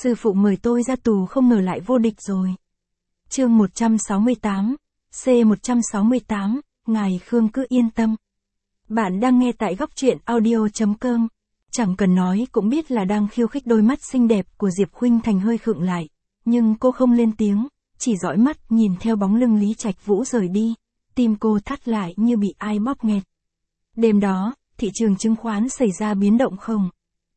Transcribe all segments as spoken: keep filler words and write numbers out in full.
Sư phụ mời tôi ra tù không ngờ lại vô địch rồi. Chương một trăm sáu mươi tám, C một trăm sáu mươi tám, Ngài Khương cứ yên tâm. Bạn đang nghe tại góc truyện audio chấm com. Chẳng cần nói cũng biết là đang khiêu khích. Đôi mắt xinh đẹp của Diệp Khuynh Thành hơi khựng lại, nhưng cô không lên tiếng, chỉ dõi mắt nhìn theo bóng lưng Lý Trạch Vũ rời đi. Tim cô thắt lại như bị ai bóp nghẹt. Đêm đó, thị trường chứng khoán xảy ra biến động khổng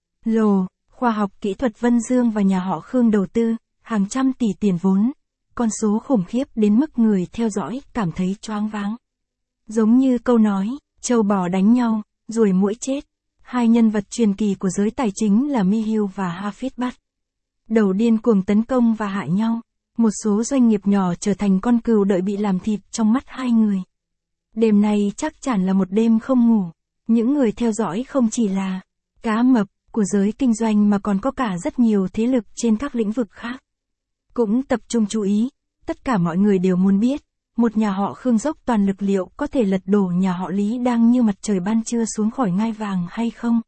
lồ, khoa học kỹ thuật Vân Dương và nhà họ Khương đầu tư hàng trăm tỷ tiền vốn, con số khủng khiếp đến mức người theo dõi cảm thấy choáng váng. Giống như câu nói, trâu bò đánh nhau, ruồi muỗi chết. Hai nhân vật truyền kỳ của giới tài chính là Mihill và Hafid bắt đầu điên cuồng tấn công và hại nhau. Một số doanh nghiệp nhỏ trở thành con cừu đợi bị làm thịt trong mắt hai người. Đêm này chắc chắn là một đêm không ngủ. Những người theo dõi không chỉ là cá mập của giới kinh doanh mà còn có cả rất nhiều thế lực trên các lĩnh vực khác. Cũng tập trung chú ý, tất cả mọi người đều muốn biết, một nhà họ Khương dốc toàn lực liệu có thể lật đổ nhà họ Lý đang như mặt trời ban trưa xuống khỏi ngai vàng hay không?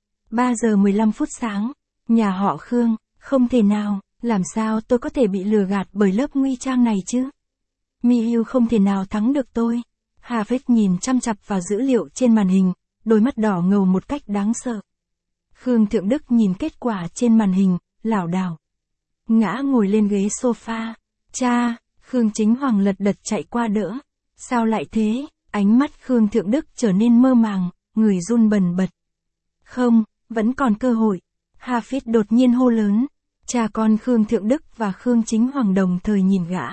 ba giờ mười lăm phút sáng, nhà họ Khương, không thể nào, làm sao tôi có thể bị lừa gạt bởi lớp nguy trang này chứ? Mihill không thể nào thắng được tôi. Hafid nhìn chăm chặp vào dữ liệu trên màn hình, đôi mắt đỏ ngầu một cách đáng sợ. Khương Thượng Đức nhìn kết quả trên màn hình, lảo đảo ngã ngồi lên ghế sofa. Cha, Khương Chính Hoàng lật đật chạy qua đỡ. Sao lại thế? Ánh mắt Khương Thượng Đức trở nên mơ màng, người run bần bật. Không, vẫn còn cơ hội. Hafid đột nhiên hô lớn. Cha con Khương Thượng Đức và Khương Chính Hoàng đồng thời nhìn gã.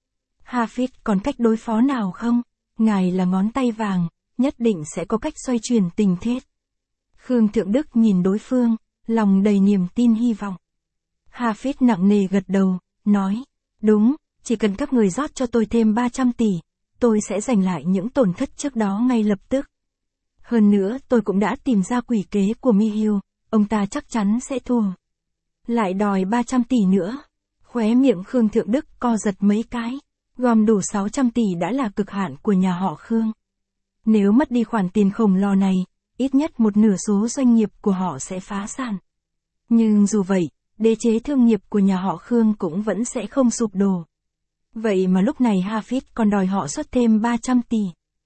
Hafid còn cách đối phó nào không? Ngài là ngón tay vàng, nhất định sẽ có cách xoay chuyển tình thế. Khương Thượng Đức nhìn đối phương, lòng đầy niềm tin hy vọng. Hafid nặng nề gật đầu, nói, đúng, chỉ cần các người rót cho tôi thêm ba trăm tỷ, tôi sẽ giành lại những tổn thất trước đó ngay lập tức. Hơn nữa tôi cũng đã tìm ra quỷ kế của Mihill, ông ta chắc chắn sẽ thua. Lại đòi ba trăm tỷ nữa. Khóe miệng Khương Thượng Đức co giật mấy cái, gom đủ sáu trăm tỷ đã là cực hạn của nhà họ Khương. Nếu mất đi khoản tiền khổng lồ này, ít nhất một nửa số doanh nghiệp của họ sẽ phá sản. Nhưng dù vậy, đế chế thương nghiệp của nhà họ Khương cũng vẫn sẽ không sụp đổ. Vậy mà lúc này Hafid còn đòi họ xuất thêm ba trăm tỷ.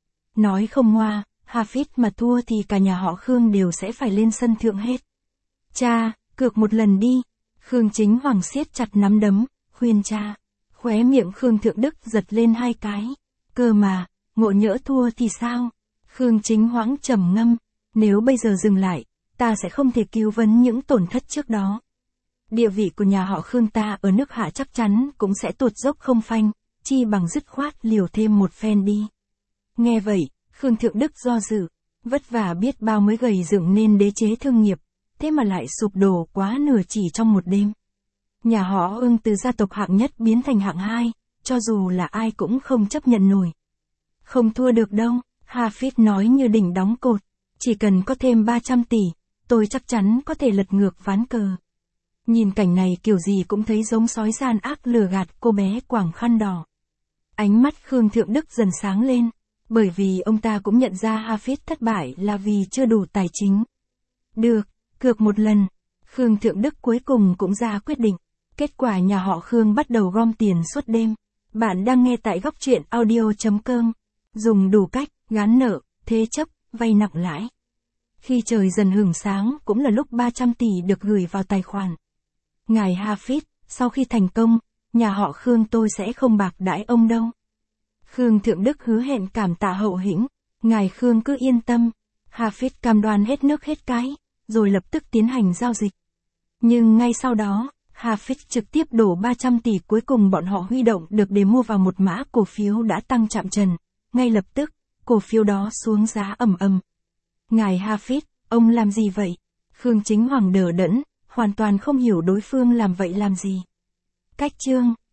Nói không ngoa, Hafid mà thua thì cả nhà họ Khương đều sẽ phải lên sân thượng hết. Cha, cược một lần đi. Khương Chính Hoàng siết chặt nắm đấm, khuyên cha. Khóe miệng Khương Thượng Đức giật lên hai cái. Cơ mà, ngộ nhỡ thua thì sao? Khương Chính Hoãng trầm ngâm. Nếu bây giờ dừng lại, ta sẽ không thể cứu vớt những tổn thất trước đó. Địa vị của nhà họ Khương ta ở nước Hạ chắc chắn cũng sẽ tụt dốc không phanh, chi bằng dứt khoát liều thêm một phen đi. Nghe vậy, Khương Thượng Đức do dự, vất vả biết bao mới gầy dựng nên đế chế thương nghiệp, thế mà lại sụp đổ quá nửa chỉ trong một đêm. Nhà họ Ưng từ gia tộc hạng nhất biến thành hạng hai, cho dù là ai cũng không chấp nhận nổi. Không thua được đâu, Hafid nói như đỉnh đóng cột, chỉ cần có thêm ba trăm tỷ, tôi chắc chắn có thể lật ngược ván cờ. Nhìn cảnh này kiểu gì cũng thấy giống sói gian ác lừa gạt cô bé quàng khăn đỏ. Ánh mắt Khương Thượng Đức dần sáng lên, bởi vì ông ta cũng nhận ra Hafid thất bại là vì chưa đủ tài chính. Được, cược một lần. Khương Thượng Đức cuối cùng cũng ra quyết định. Kết quả nhà họ Khương bắt đầu gom tiền suốt đêm. Bạn đang nghe tại góc truyện audio chấm com. Dùng đủ cách, gán nợ, thế chấp, vay nặng lãi. Khi trời dần hửng sáng cũng là lúc ba trăm tỷ được gửi vào tài khoản. Ngài Hafid, sau khi thành công, nhà họ Khương tôi sẽ không bạc đãi ông đâu. Khương Thượng Đức hứa hẹn cảm tạ hậu hĩnh. Ngài Khương cứ yên tâm. Hafid cam đoan hết nước hết cái, rồi lập tức tiến hành giao dịch. Nhưng ngay sau đó, Hafid trực tiếp đổ ba trăm tỷ cuối cùng bọn họ huy động được để mua vào một mã cổ phiếu đã tăng chạm trần. Ngay lập tức, cổ phiếu đó xuống giá ầm ầm. Ngài Hafid, ông làm gì vậy? Khương Chính Hoàng đờ đẫn, hoàn toàn không hiểu đối phương làm vậy làm gì. Cách chương